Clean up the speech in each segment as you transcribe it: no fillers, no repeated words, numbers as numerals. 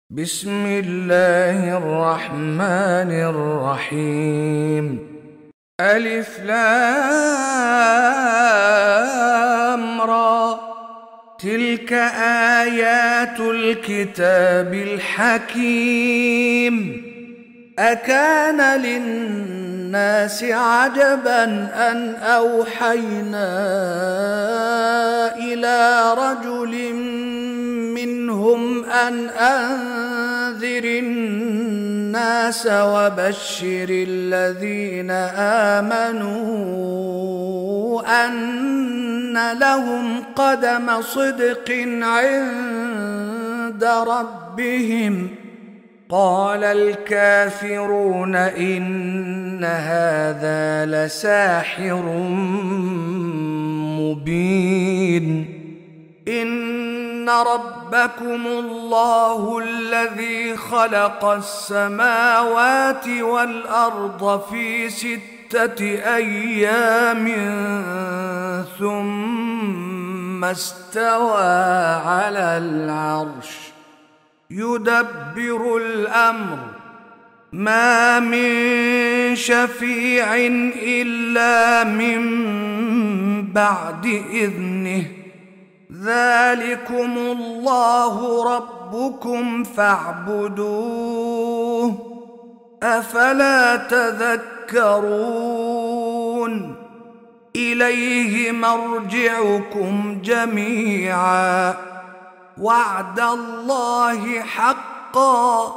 بسم الله الرحمن الرحيم. ألف لام را، تلك آيات الكتاب الحكيم. أكان للناس عجبا أن أوحينا إلى رجل منهم أن أنذر الناس وبشر الذين آمنوا أن لهم قدم صدق عند ربهم. قال الكافرون إن هذا لساحر مبين. إن ربكم الله الذي خلق السماوات والأرض في 6 أيام ثم استوى على العرش يدبر الأمر، ما من شفيع إلا من بعد إذنه. ذلكم الله ربكم فاعبدوه، أفلا تذكرون. إليه مرجعكم جميعا، وعد الله حقا،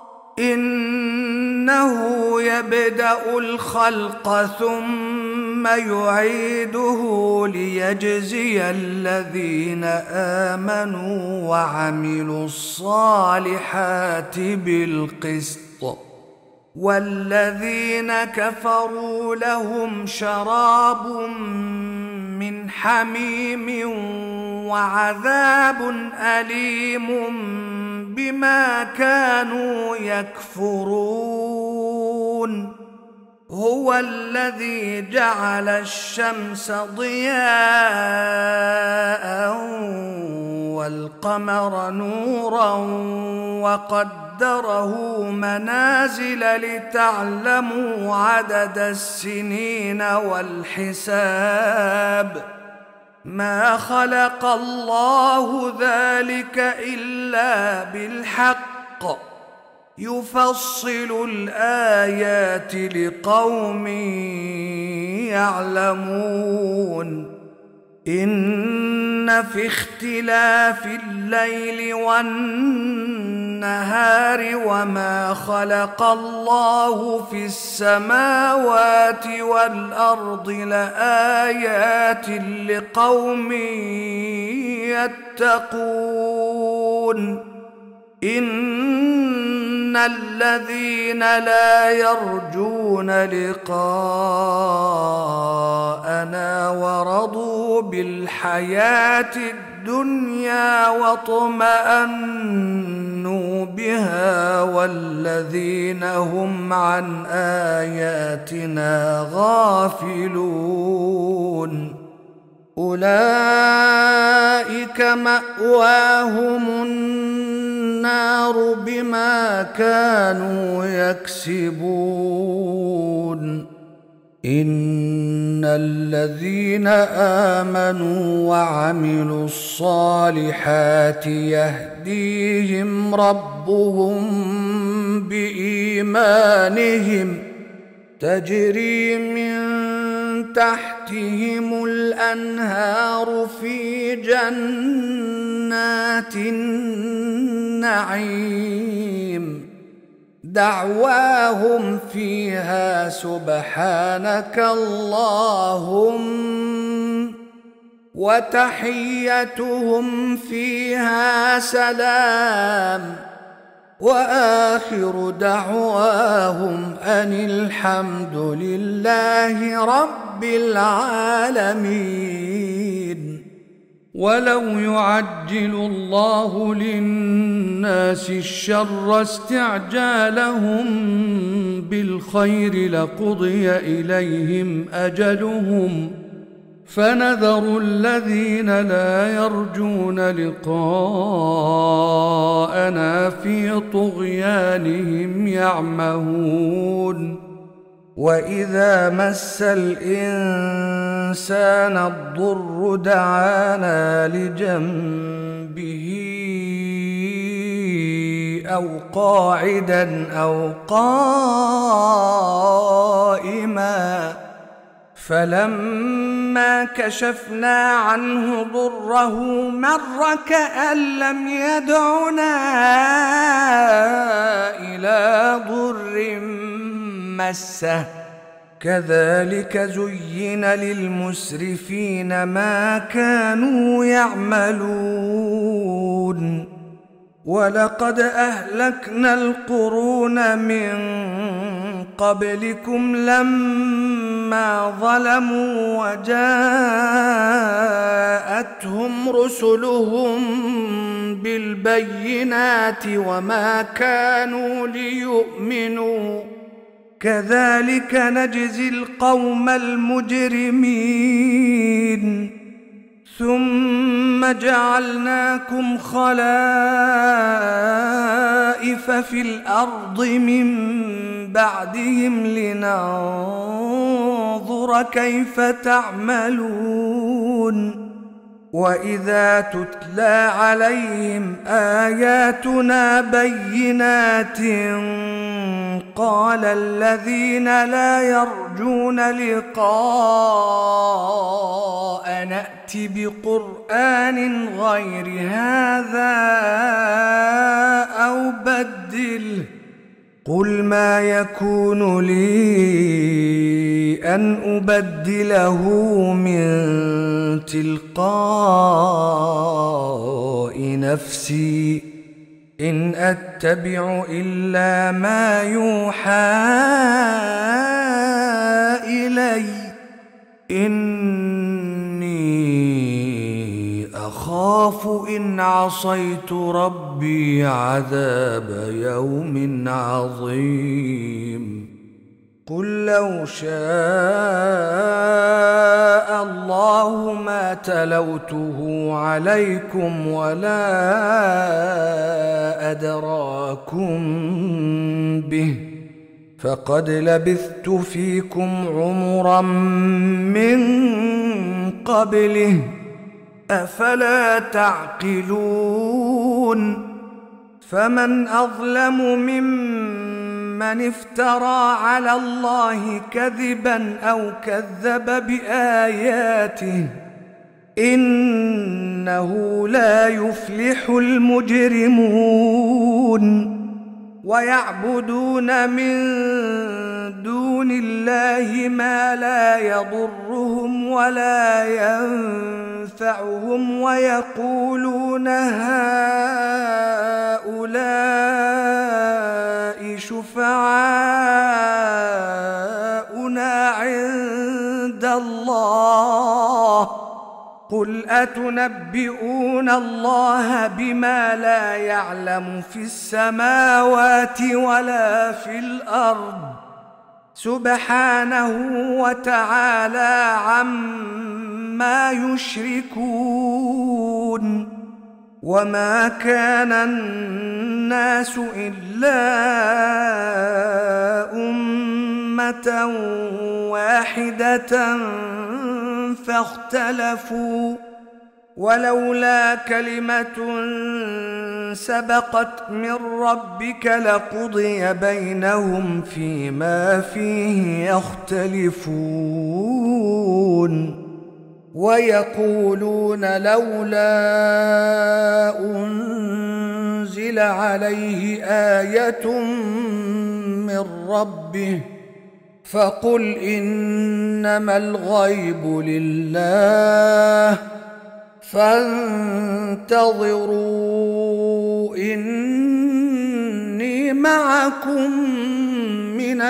إنه يبدأ الخلق ثم يعيده ليجزي الذين آمنوا وعملوا الصالحات بالقسط، والذين كفروا لهم شراب من حميم وعذاب أليم بما كانوا يكفرون. هو الذي جعل الشمس ضياء والقمر نورا وقدره منازل لتعلموا عدد السنين والحساب. ما خلق الله ذلك إلا بالحق، يفصل الآيات لقوم يعلمون. إن في اختلاف الليل والنهار وما خلق الله في السماوات والأرض لآيات لقوم يتقون. إن الذين لا يرجون لقاءنا ورضوا بالحياة الدنيا واطمأنوا بها والذين هم عن آياتنا غافلون أولئك مأواهم النار بما كانوا يكسبون. إن الذين آمنوا وعملوا الصالحات يهديهم ربهم بإيمانهم، تجري من تحتهم الأنهار في جنات النعيم، دعواهم فيها سبحانك اللهم، وتحيتهم فيها سلام، وآخر دعواهم أن الحمد لله رب العالمين. ولو يعجل الله للناس الشر استعجالهم بالخير لقضي إليهم أجلهم فنذر الذين لا يرجون لقاءنا في طغيانهم يعمهون وإذا مس الإنسان الضر دعانا لجنبه أو قاعدا أو قائما فلما كشفنا عنه ضره مر كأن لم يدعنا إلى ضر مسه كذلك زين للمسرفين ما كانوا يعملون ولقد أهلكنا القرون من قبلكم لما ظلموا وجاءتهم رسلهم بالبينات وما كانوا ليؤمنوا كذلك نجزي القوم المجرمين ثم جعلناكم خلائف في الأرض من بعدهم لننظر كيف تعملون وإذا تتلى عليهم آياتنا بينات قال الذين لا يرجون لقاء نأت بقرآن غير هذا أو بدله قل ما يكون لي أن أبدله من تلقاء نفسي إن أتبع إلا ما يوحى إلي إني أخاف إن عصيت ربي عذاب يوم عظيم قل لو شاء الله ما تلوته عليكم ولا أدراكم به فقد لبثت فيكم عمرا من قبله أفلا تعقلون فمن أظلم ممن افترى على الله كذبا أو كذب بآياته إنه لا يفلح المجرمون ويعبدون من دون الله ما لا يضرهم ولا ينفعهم ويقولون هؤلاء شفعاؤنا عند الله قل أتنبئون الله بما لا يعلم في السماوات ولا في الأرض سبحانه وتعالى عما يشركون وما كان الناس إلا أمة واحدة فاختلفوا ولولا كلمة سبقت من ربك لقضي بينهم فيما فيه يختلفون ويقولون لولا أنزل عليه آية من ربه فقل إنما الغيب لله فانتظروا إني معكم من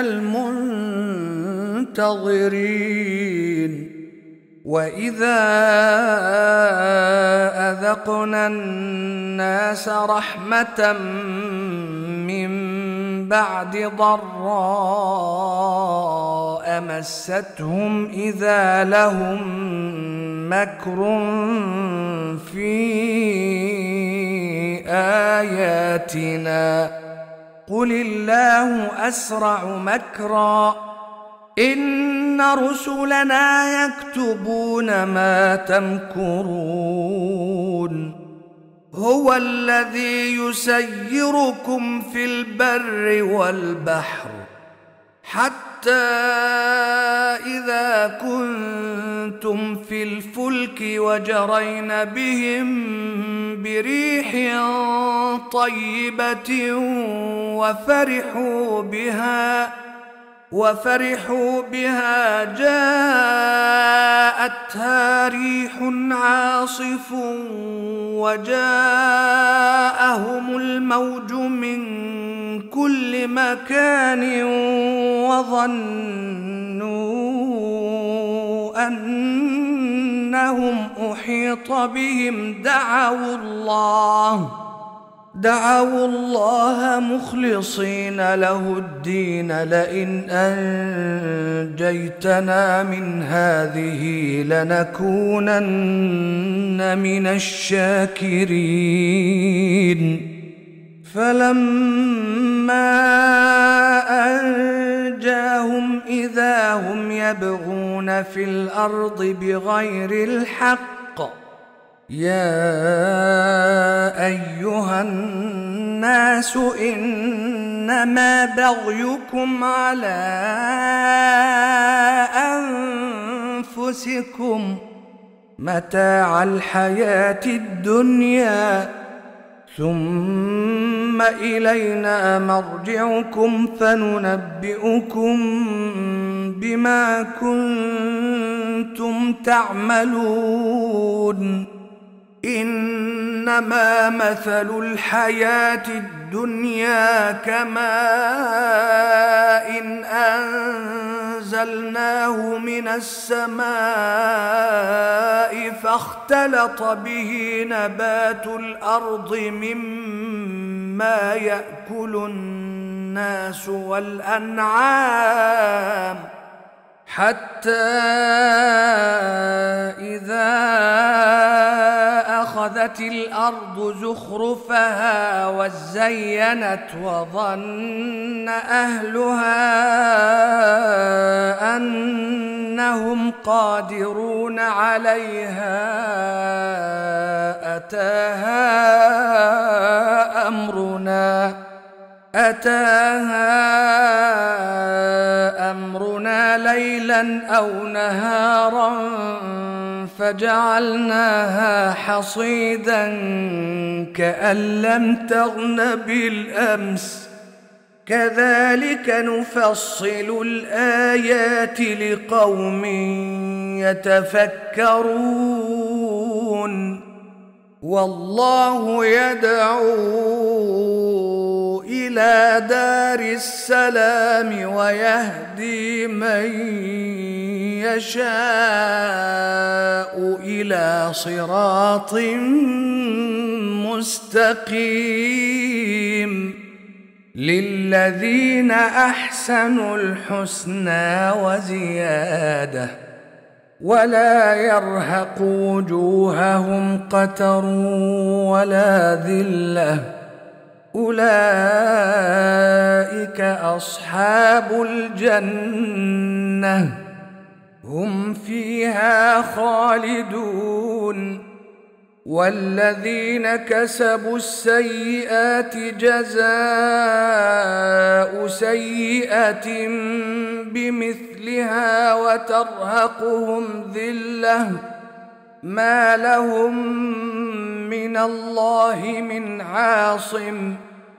المنتظرين وإذا أذقنا الناس رحمة من بعد ضراء مستهم إذا لهم مكر في آياتنا قل الله أسرع مكرا إن رسلنا يكتبون ما تمكرون هو الذي يسيركم في البر والبحر حتى إذا كنتم في الفلك وجرين بهم بريح طيبة وفرحوا بها جاءتها ريح عاصف وجاءهم الموج من كل مكان وظنوا أنهم أحيط بهم دعوا الله مخلصين له الدين لئن أنجيتنا من هذه لنكونن من الشاكرين فلما أنجاهم إذا هم يبغون في الأرض بغير الحق يا أيها الناس إنما بغيكم على أنفسكم متاع الحياة الدنيا ثم إلينا مرجعكم فننبئكم بما كنتم تعملون إنما مثل الحياة الدنيا كماء إن أنزلناه من السماء فاختلط به نبات الأرض مما يأكل الناس والأنعام حتى إذا أخذت الأرض زخرفها وزينت وظن أهلها أنهم قادرون عليها أتاها أمرنا ليلا أو نهارا فجعلناها حصيدا كأن لم تغن بالأمس كذلك نفصل الآيات لقوم يتفكرون والله يدعو إلى دار السلام ويهدي من يشاء إلى صراط مستقيم للذين أحسنوا الحسنى وزيادة ولا يرهق وجوههم قتر ولا ذلة أولئك أصحاب الجنة هم فيها خالدون والذين كسبوا السيئات جزاء سيئة بمثلها وترهقهم ذلة ما لهم من الله من عاصم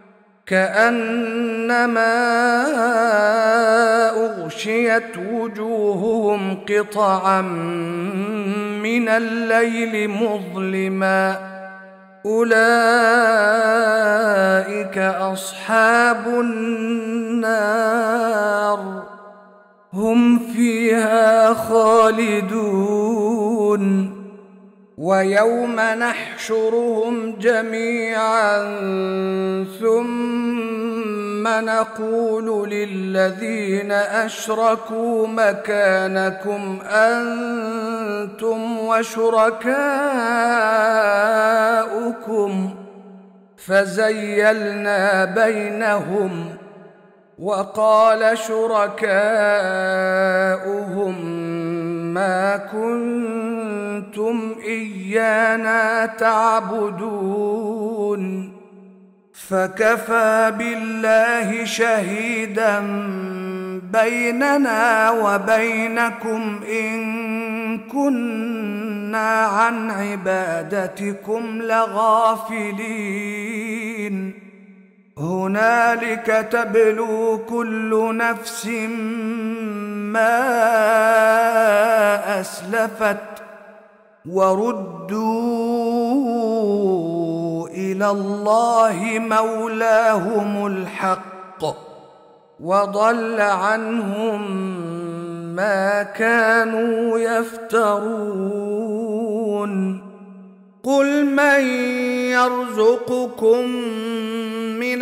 كأنما أغشيت وجوههم قطعا من الليل مظلما أولئك أصحاب النار هم فيها خالدون ويوم نحشرهم جميعا ثم نقول للذين أشركوا مكانكم أنتم أنتم وشركاؤكم فزيلنا بينهم وقال شركاؤهم ما كنتم إيانا تعبدون فكفى بالله شهيدا بيننا وبينكم إن كنا عن عبادتكم لغافلين هنالك تبلو كل نفس ما أسلفت وردوا إلى الله مولاهم الحق وضل عنهم ما كانوا يفترون قل من يرزقكم من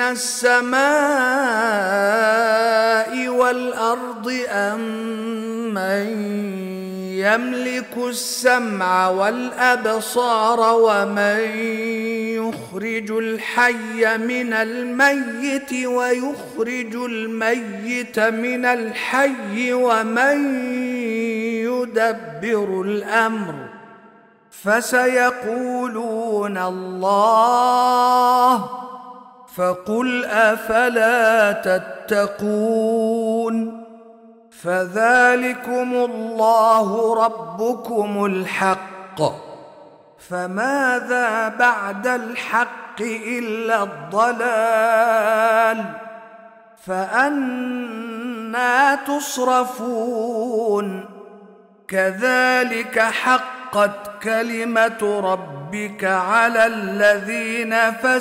السماء والأرض أم من يملك السمع والأبصار ومن يخرج الحي من الميت ويخرج الميت من الحي ومن يدبر الأمر فسيقولون الله فقل أفلا تتقون فذلكم الله ربكم الحق فماذا بعد الحق إلا الضلال فأنى تصرفون كذلك حقت كلمة ربك على الذين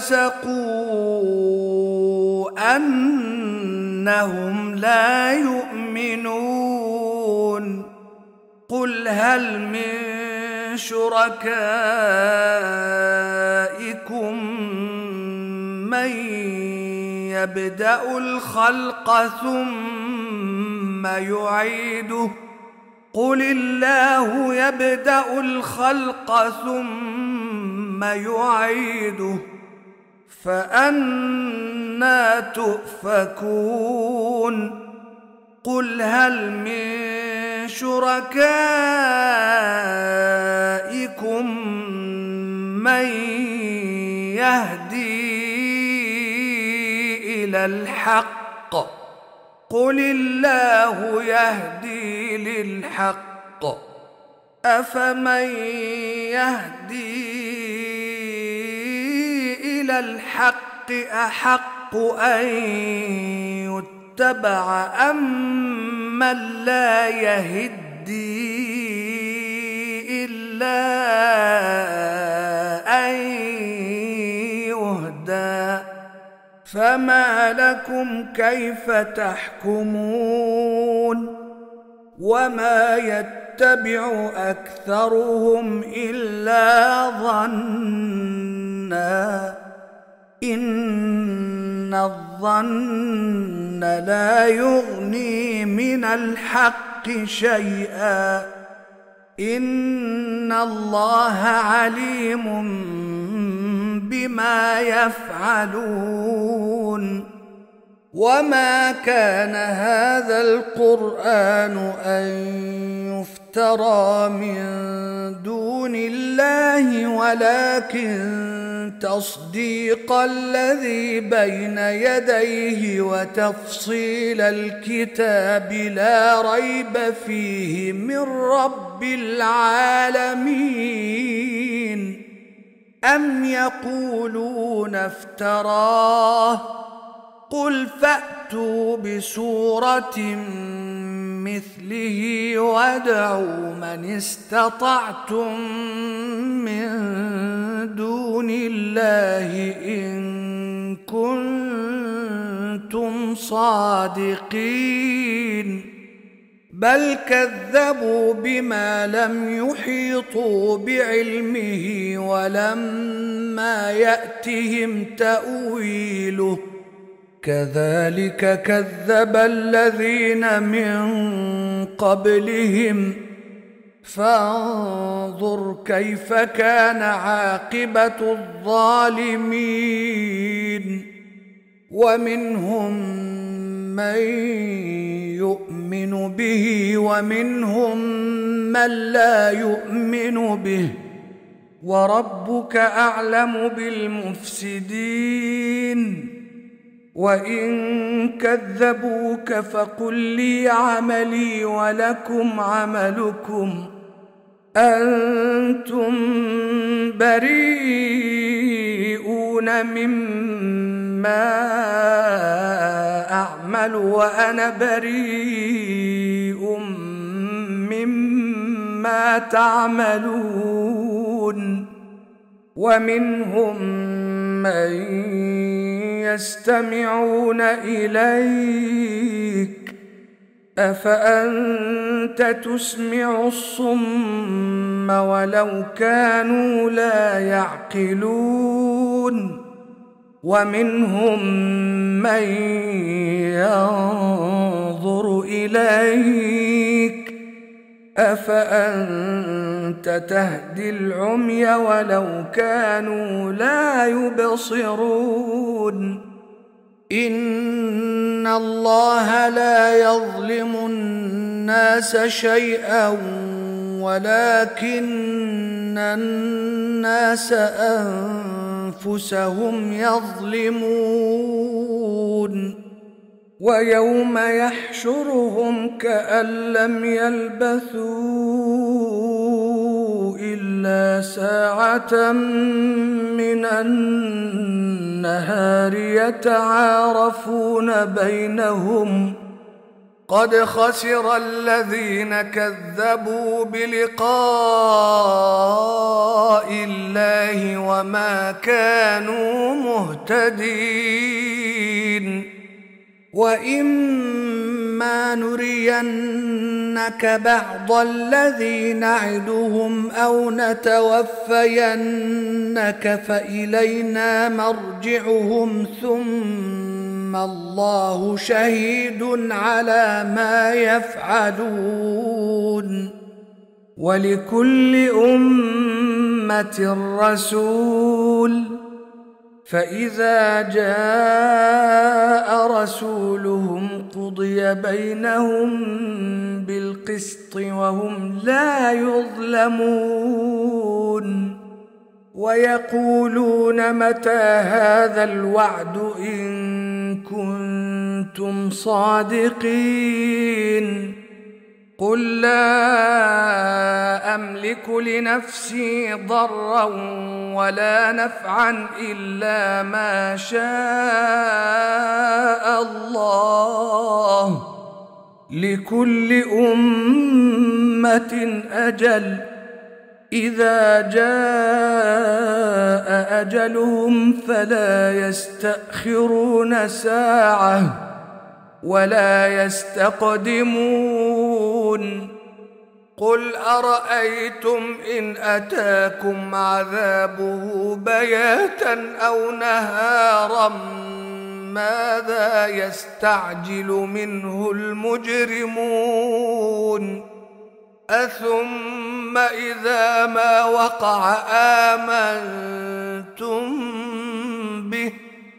فسقوا أنهم لا يؤمنون قل هل من شركائكم من يبدأ الخلق ثم يعيده قل الله يبدأ الخلق ثم يعيده فأنى تؤفكون قل هل من شركائكم من يهدي إلى الحق قل الله يهدي للحق أفمن يهدي إلى الحق أحق أن يتبع أم من لا يهدي إلا أن يهدى فما لكم كيف تحكمون وما يتبع أكثرهم إلا ظنا إن الظن لا يغني من الحق شيئا إن الله عليم بما يفعلون وما كان هذا القرآن أن يفترى من دون الله ولكن تصديق الذي بين يديه وتفصيل الكتاب لا ريب فيه من رب العالمين أم يقولون افتراه قل فأتوا بسورة مثله وادعوا من استطعتم من دون الله إن كنتم صادقين بل كذبوا بما لم يحيطوا بعلمه ولما يأتهم تأويله كذلك كذب الذين من قبلهم فانظر كيف كان عاقبة الظالمين. ومنهم من يؤمن به ومنهم من لا يؤمن به، وربك أعلم بالمفسدين. وإن كذبوك فقل لي عملي ولكم عملكم، أنتم بريئون مما أعمل وأنا بريء مما تعملون. ومنهم من يستمعون إليك، أفأنت تسمع الصم ولو كانوا لا يعقلون. ومنهم من ينظر إليك، أفأنت تهدي العمي ولو كانوا لا يبصرون. إن الله لا يظلم الناس شيئا ولكن الناس أنفسهم يظلمون. ويوم يحشرهم كأن لم يلبثوا إلا ساعة من النهار يتعارفون بينهم، قد خسر الذين كذبوا بلقاء الله وما كانوا مهتدين. وإما نرينك بعض الذي نعدهم أو نتوفينك فإلينا مرجعهم ثم الله شهيد على ما يفعلون. ولكل أمة رسول، فإذا جاء رسولهم قضي بينهم بالقسط وهم لا يظلمون. ويقولون متى هذا الوعد إن كنتم صادقين. قل لا أملك لنفسي ضرا ولا نفعا إلا ما شاء الله، لكل أمة أجل، إذا جاء أجلهم فلا يستأخرون ساعة ولا يستقدمون. قل أرأيتم إن أتاكم عذابه بياتا أو نهارا ماذا يستعجل منه المجرمون؟ أثم إذا ما وقع آمنتم به؟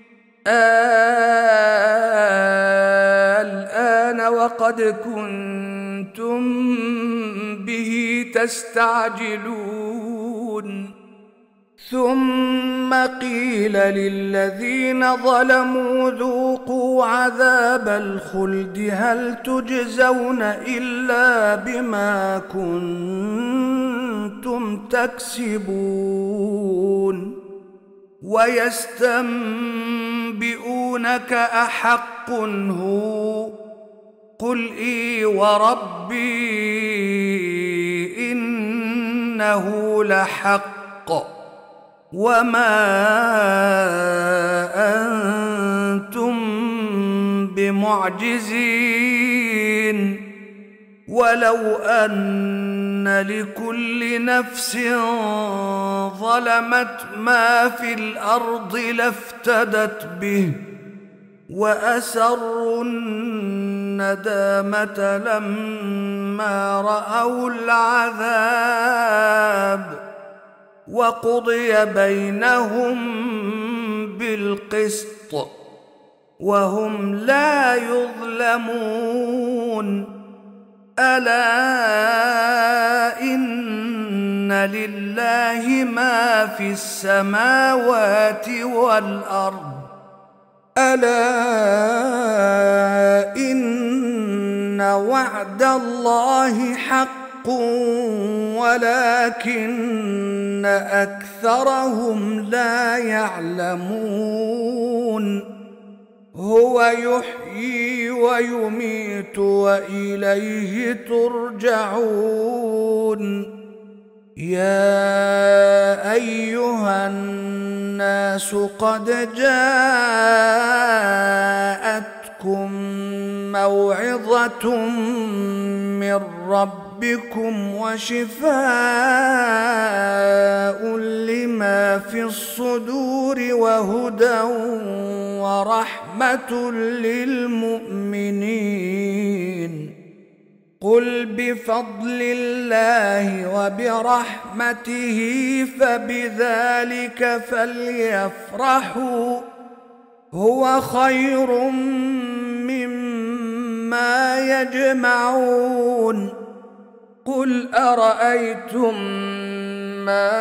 الآن وقد كنتم به تستعجلون. ثم قيل للذين ظلموا ذوقوا عذاب الخلد هل تجزون إلا بما كنتم تكسبون. ويستنبئونك أحق هو؟ قل إي وربي إنه لحق وما أنتم بمعجزين. ولو أن لكل نفس ظلمت ما في الأرض لافتدت به وأسروا الندامة لما فلما رأوا العذاب وقضي بينهم بالقسط وهم لا يظلمون ألا إن لله ما في السماوات والأرض ألا إن وعد الله حق ولكن أكثرهم لا يعلمون هو يحيي ويميت وإليه ترجعون يا أيها الناس قد جاءتكم موعظة من ربكم وشفاء لما في الصدور وهدى ورحمة للمؤمنين قل بفضل الله وبرحمته فبذلك فليفرحوا هو خير مما يجمعون قل أرأيتم ما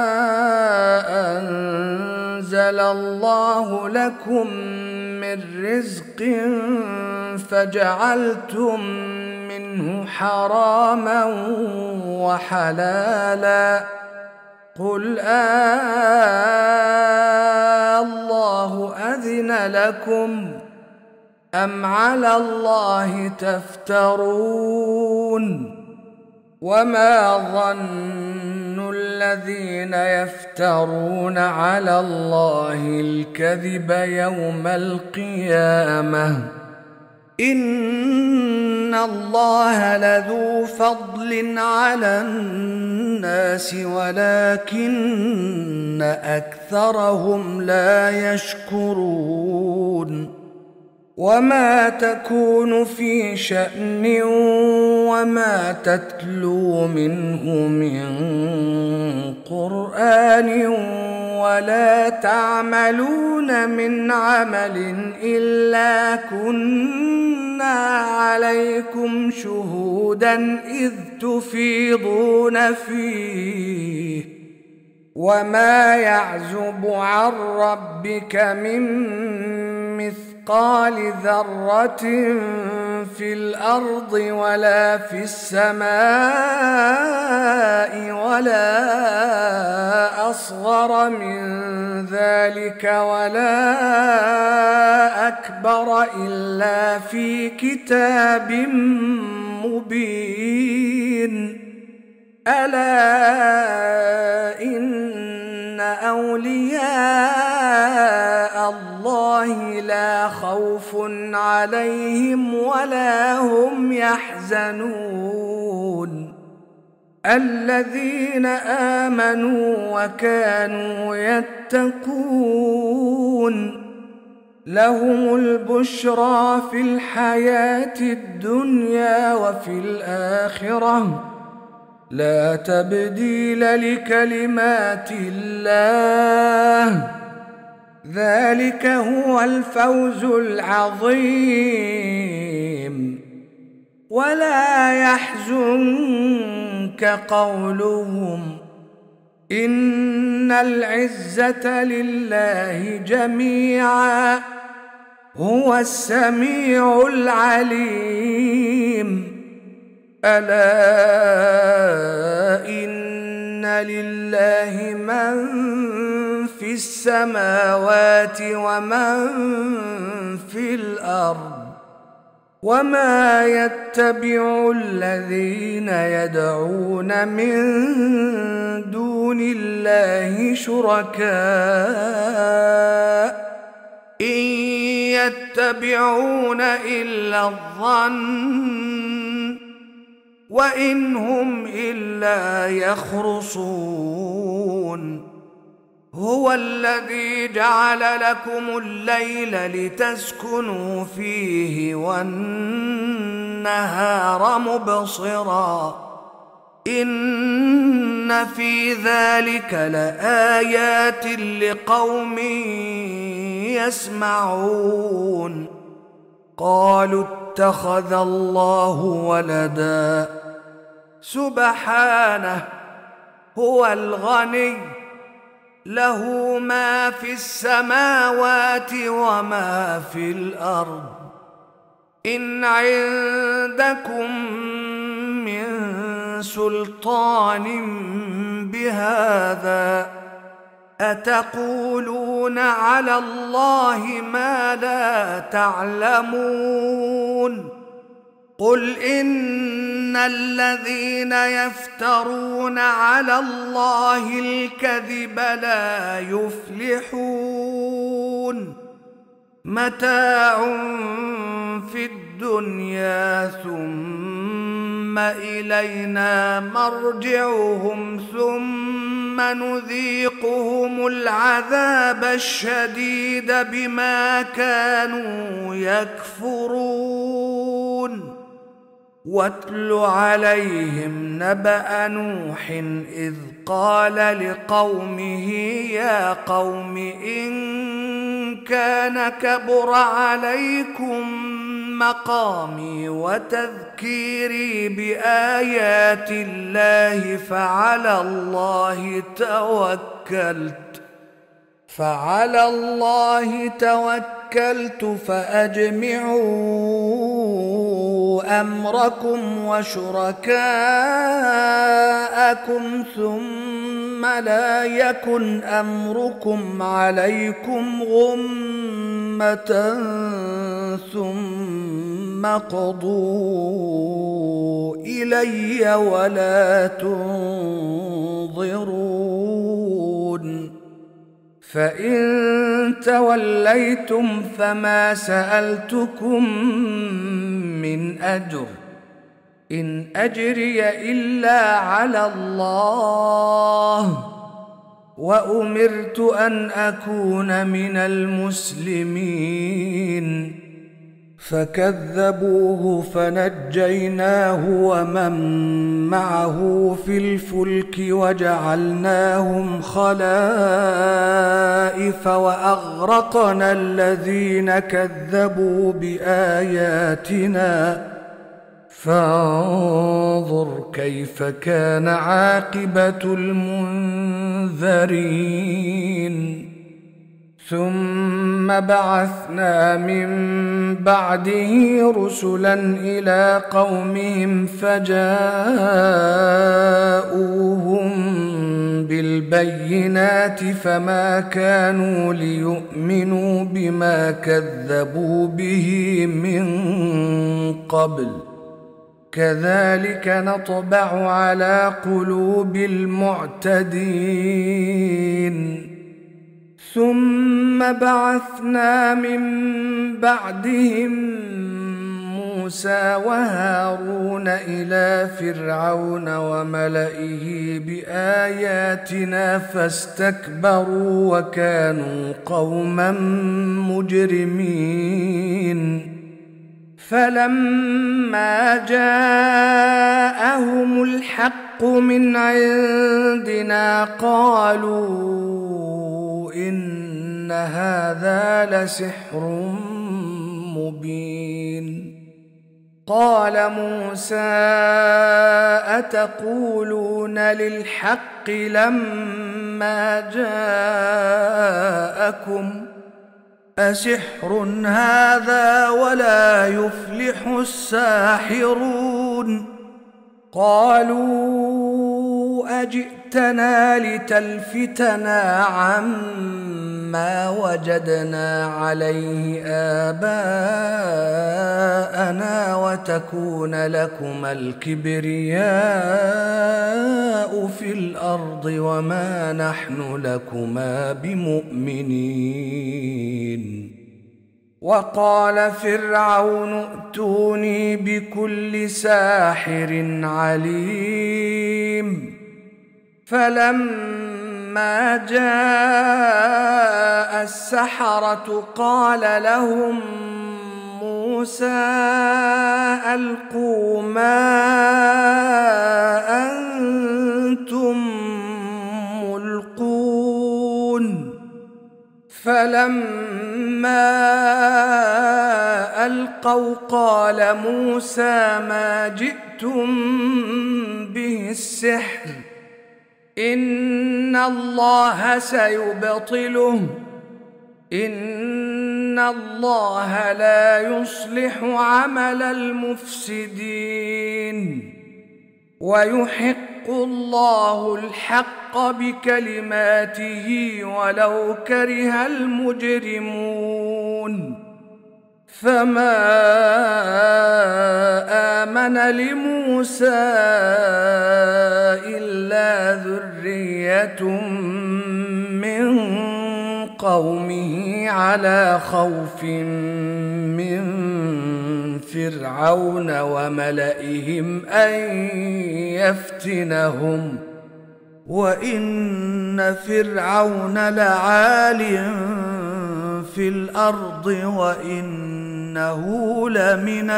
أنزل الله لكم من رزق فجعلتم منه حراما وحلالا قل الله أذن لكم أم على الله تفترون وما ظن الذين يفترون على الله الكذب يوم القيامة إن الله لذو فضل على الناس ولكن أكثرهم لا يشكرون وما تكون في شأن وما تتلو منه من قرآن ولا تعملون من عمل إلا كنا عليكم شهودا إذ تفيضون فيه وما يعزب عن ربك من مثقال ذرة في الأرض ولا في السماء ولا أصغر من ذلك ولا أكبر إلا في كتاب مبين ألا إن أولياء الله لا خوف عليهم ولا هم يحزنون الذين آمنوا وكانوا يتقون لهم البشرى في الحياة الدنيا وفي الآخرة لا تبديل لكلمات الله ذلك هو الفوز العظيم ولا يحزنك قولهم إن العزة لله جميعا هو السميع العليم ألا إن لله من في السماوات ومن في الأرض وما يتبع الذين يدعون من دون الله شركاء إن يتبعون إلا الظن وإن هم إلا يخرصون هو الذي جعل لكم الليل لتسكنوا فيه والنهار مبصرا إن في ذلك لآيات لقوم يسمعون قالوا اتخذ الله ولدا سبحانه هو الغني له ما في السماوات وما في الأرض إن عندكم من سلطان بهذا أتقولون على الله ما لا تعلمون قل إن الذين يفترون على الله الكذب لا يفلحون متاع في الدنيا ثم إلينا مرجعهم ثم نذيقهم العذاب الشديد بما كانوا يكفرون واتل عليهم نبأ نوح إذ قال لقومه يا قوم إن كان كبر عليكم مقامي وتذكيري بآيات الله فعلى الله توكلت فأجمعوا أمركم وشركاءكم ثم لا يكن أمركم عليكم غمة ثم قضوا إلي ولا تنظرون فإن توليتم فما سألتكم من أجر إن أجري إلا على الله وأمرت أن أكون من المسلمين فكذبوه فنجيناه ومن معه في الفلك وجعلناهم خلائف وأغرقنا الذين كذبوا بآياتنا فانظر كيف كان عاقبة المنذرين ثم بعثنا من بعده رسلا إلى قومهم فجاءوهم بالبينات فما كانوا ليؤمنوا بما كذبوا به من قبل كذلك نطبع على قلوب المعتدين ثم بعثنا من بعدهم موسى وهارون إلى فرعون وملئه بآياتنا فاستكبروا وكانوا قوما مجرمين فلما جاءهم الحق من عندنا قالوا إن هذا لسحر مبين قال موسى أتقولون للحق لما جاءكم أسحر هذا ولا يفلح الساحرون قالوا أجئتنا لتلفتنا عما وجدنا عليه آباءنا وتكون لكما الكبرياء في الأرض وما نحن لكما بمؤمنين وقال فرعون ائتوني بكل ساحر عليم فلما فلما جاء السحرة قال لهم موسى ألقوا ما أنتم ملقون فلما ألقوا قال موسى ما جئتم به السحر إن الله سيبطله إن الله لا يصلح عمل المفسدين ويحق الله الحق بكلماته ولو كره المجرمون فما آمن لموسى إلا ذرية من قومه على خوف من فرعون وملئهم أن يفتنهم وإن فرعون لعال في الأرض وإنه لمن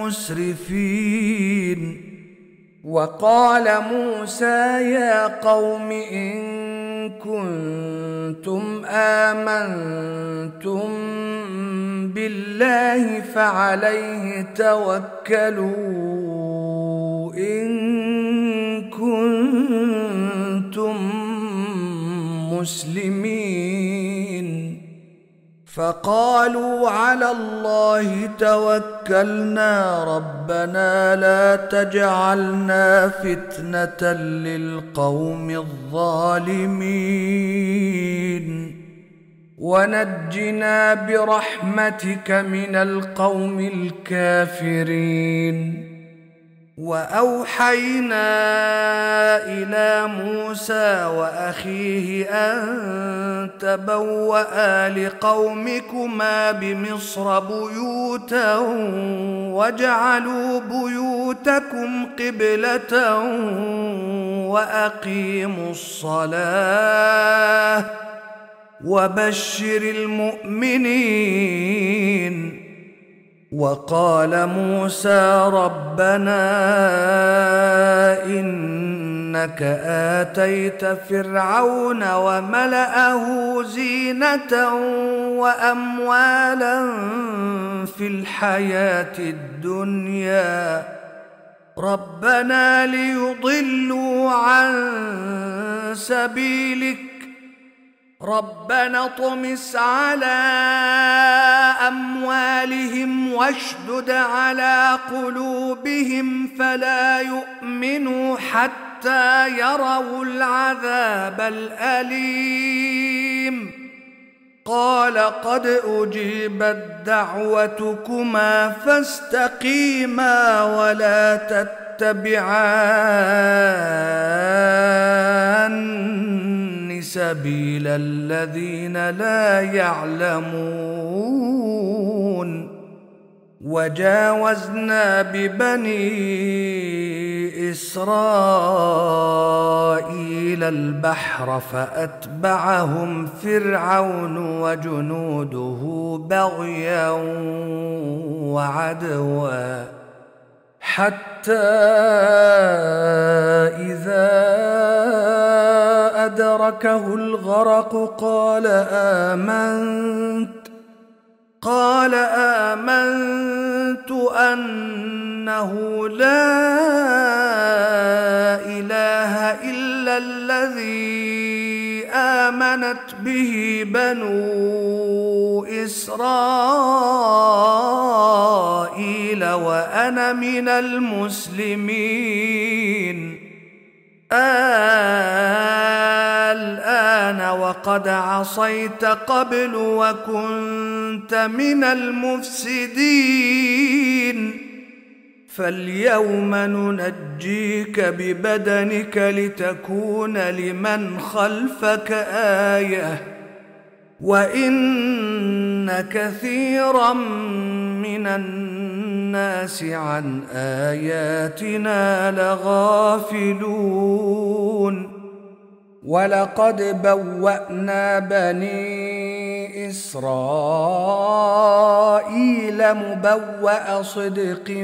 المسرفين وقال موسى يا قوم إن كنتم آمنتم بالله فعليه توكلوا إن كنتم مسلمين فقالوا على الله توكلنا ربنا لا تجعلنا فتنة للقوم الظالمين ونجنا برحمتك من القوم الكافرين وأوحينا إلى موسى وأخيه أن تبوأ لقومكما بمصر بيوتا واجعلوا بيوتكم قبلة وأقيموا الصلاة وبشر المؤمنين وقال موسى ربنا إنك آتيت فرعون وملأه زينة وأموالا في الحياة الدنيا ربنا ليضلوا عن سبيلك ربنا اطمس على أموالهم واشدد على قلوبهم فلا يؤمنوا حتى يروا العذاب الأليم قال قد أجيبت دعوتكما فاستقيما ولا تتبعان سبيل الذين لا يعلمون وجاوزنا ببني إسرائيل البحر فأتبعهم فرعون وجنوده بغيا وعدوا حتى إذا أدركه الغرق قال آمنت أنه لا إله إلا الذي آمنت به بنو إسرائيل وأنا من المسلمين الآن وقد عصيت قبل وكنت من المفسدين فاليوم ننجيك ببدنك لتكون لمن خلفك آية وإن كثيرا من الناس عن آياتنا لغافلون ولقد بوأنا بني إسرائيل مبوأ صدق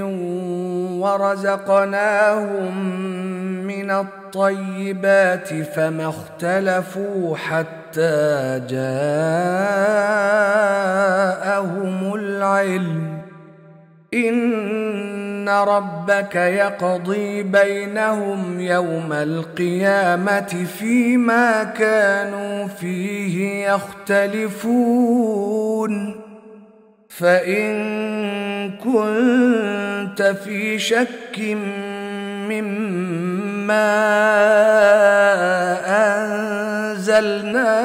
ورزقناهم من الطيبات فما اختلفوا حتى جاءهم العلم إن ربك يقضي بينهم يوم القيامة فيما كانوا فيه يختلفون فإن كنت في شك مما أنزلنا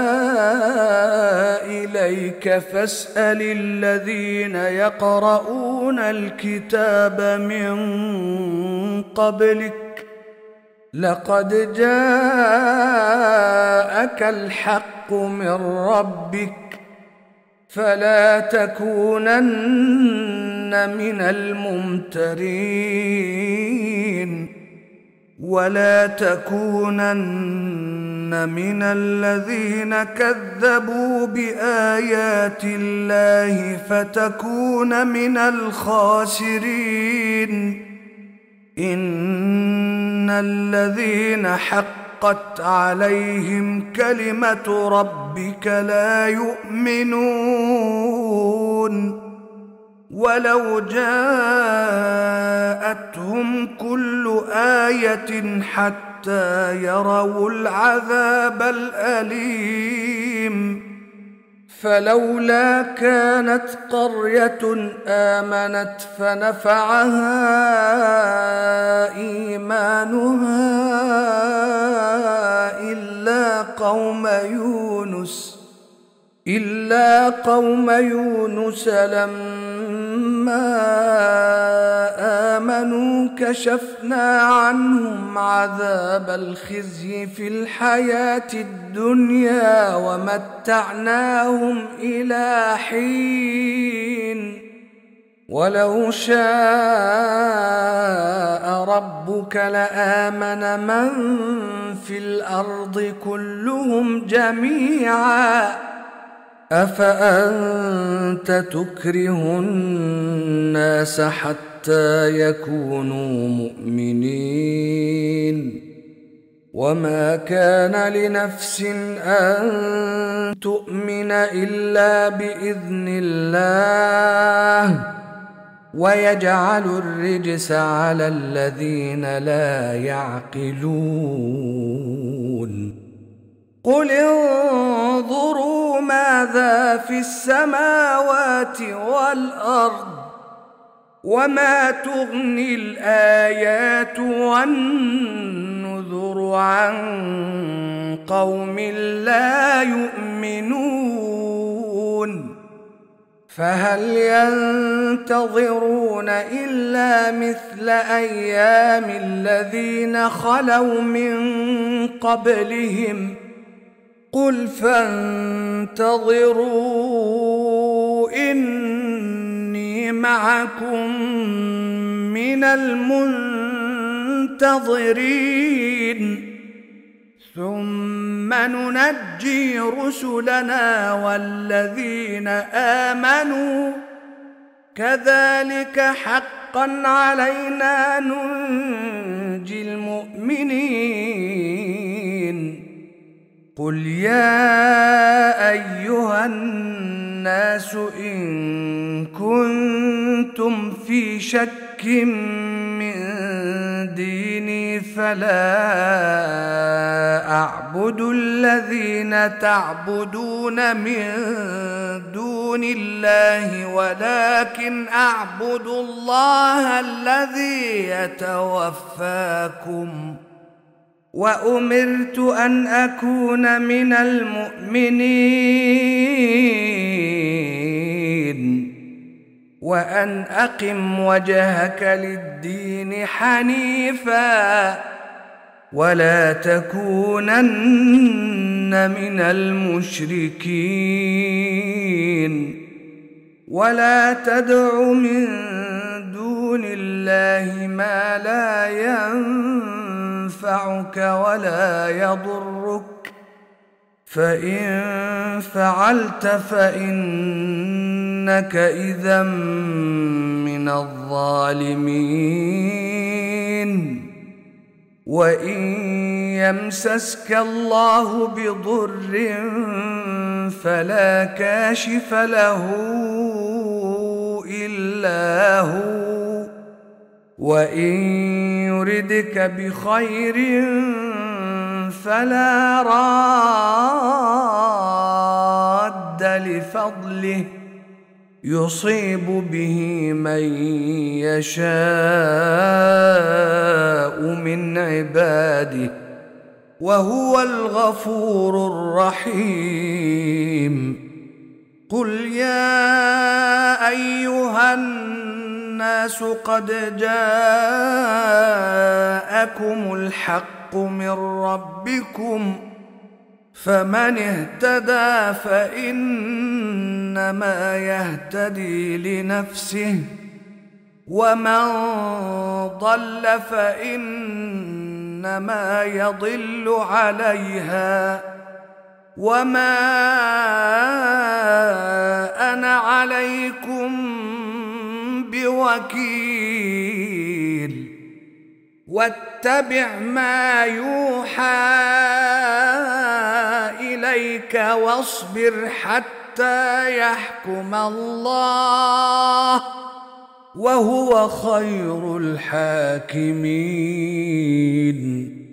إليك فاسأل الذين يقرؤون الكتاب من قبلك لقد جاءك الحق من ربك فلا تكونن من الممترين ولا تكونن من الذين كذبوا بآيات الله فتكون من الخاسرين إن الذين حقت عليهم كلمة ربك لا يؤمنون ولو جاءتهم كل آية حتى يروا العذاب الأليم فلولا كانت قرية آمنت فنفعها إيمانها إلا قوم يونس لما آمنوا كشفنا عنهم عذاب الخزي في الحياة الدنيا ومتعناهم إلى حين ولو شاء ربك لآمن من في الأرض كلهم جميعا أفأنت تكره الناس حتى يكونوا مؤمنين وما كان لنفس أن تؤمن إلا بإذن الله ويجعل الرجس على الذين لا يعقلون قل انظروا ماذا في السماوات والأرض وما تغني الآيات والنذر عن قوم لا يؤمنون فهل ينتظرون إلا مثل أيام الذين خلوا من قبلهم قل فانتظروا إني معكم من المنتظرين ثم ننجي رسلنا والذين آمنوا كذلك حقا علينا ننجي المؤمنين قل يا أيها الناس إن كنتم في شك من ديني فلا أعبد الذين تعبدون من دون الله ولكن أعبد الله الذي يتوفاكم وأمرت أن أكون من المؤمنين وأن أقم وجهك للدين حنيفا ولا تكونن من المشركين ولا تدع من دون الله ما لا ينفعك ولا يضرك فإن فعلت فإنك إذا من الظالمين. وإن يمسسك الله بضر فلا كاشف له إلا هو، وإن يردك بخير فلا راد لفضله يصيب به من يشاء من عباده وهو الغفور الرحيم. قل يا أيها الناس قد جاءكم الحق من ربكم، فمن اهتدى فإنما يهتدي لنفسه، ومن ضل فإنما يضل عليها، وما أنا عليكم بوكيل. واتبع ما يوحى إليك واصبر حتى يحكم الله وهو خير الحاكمين.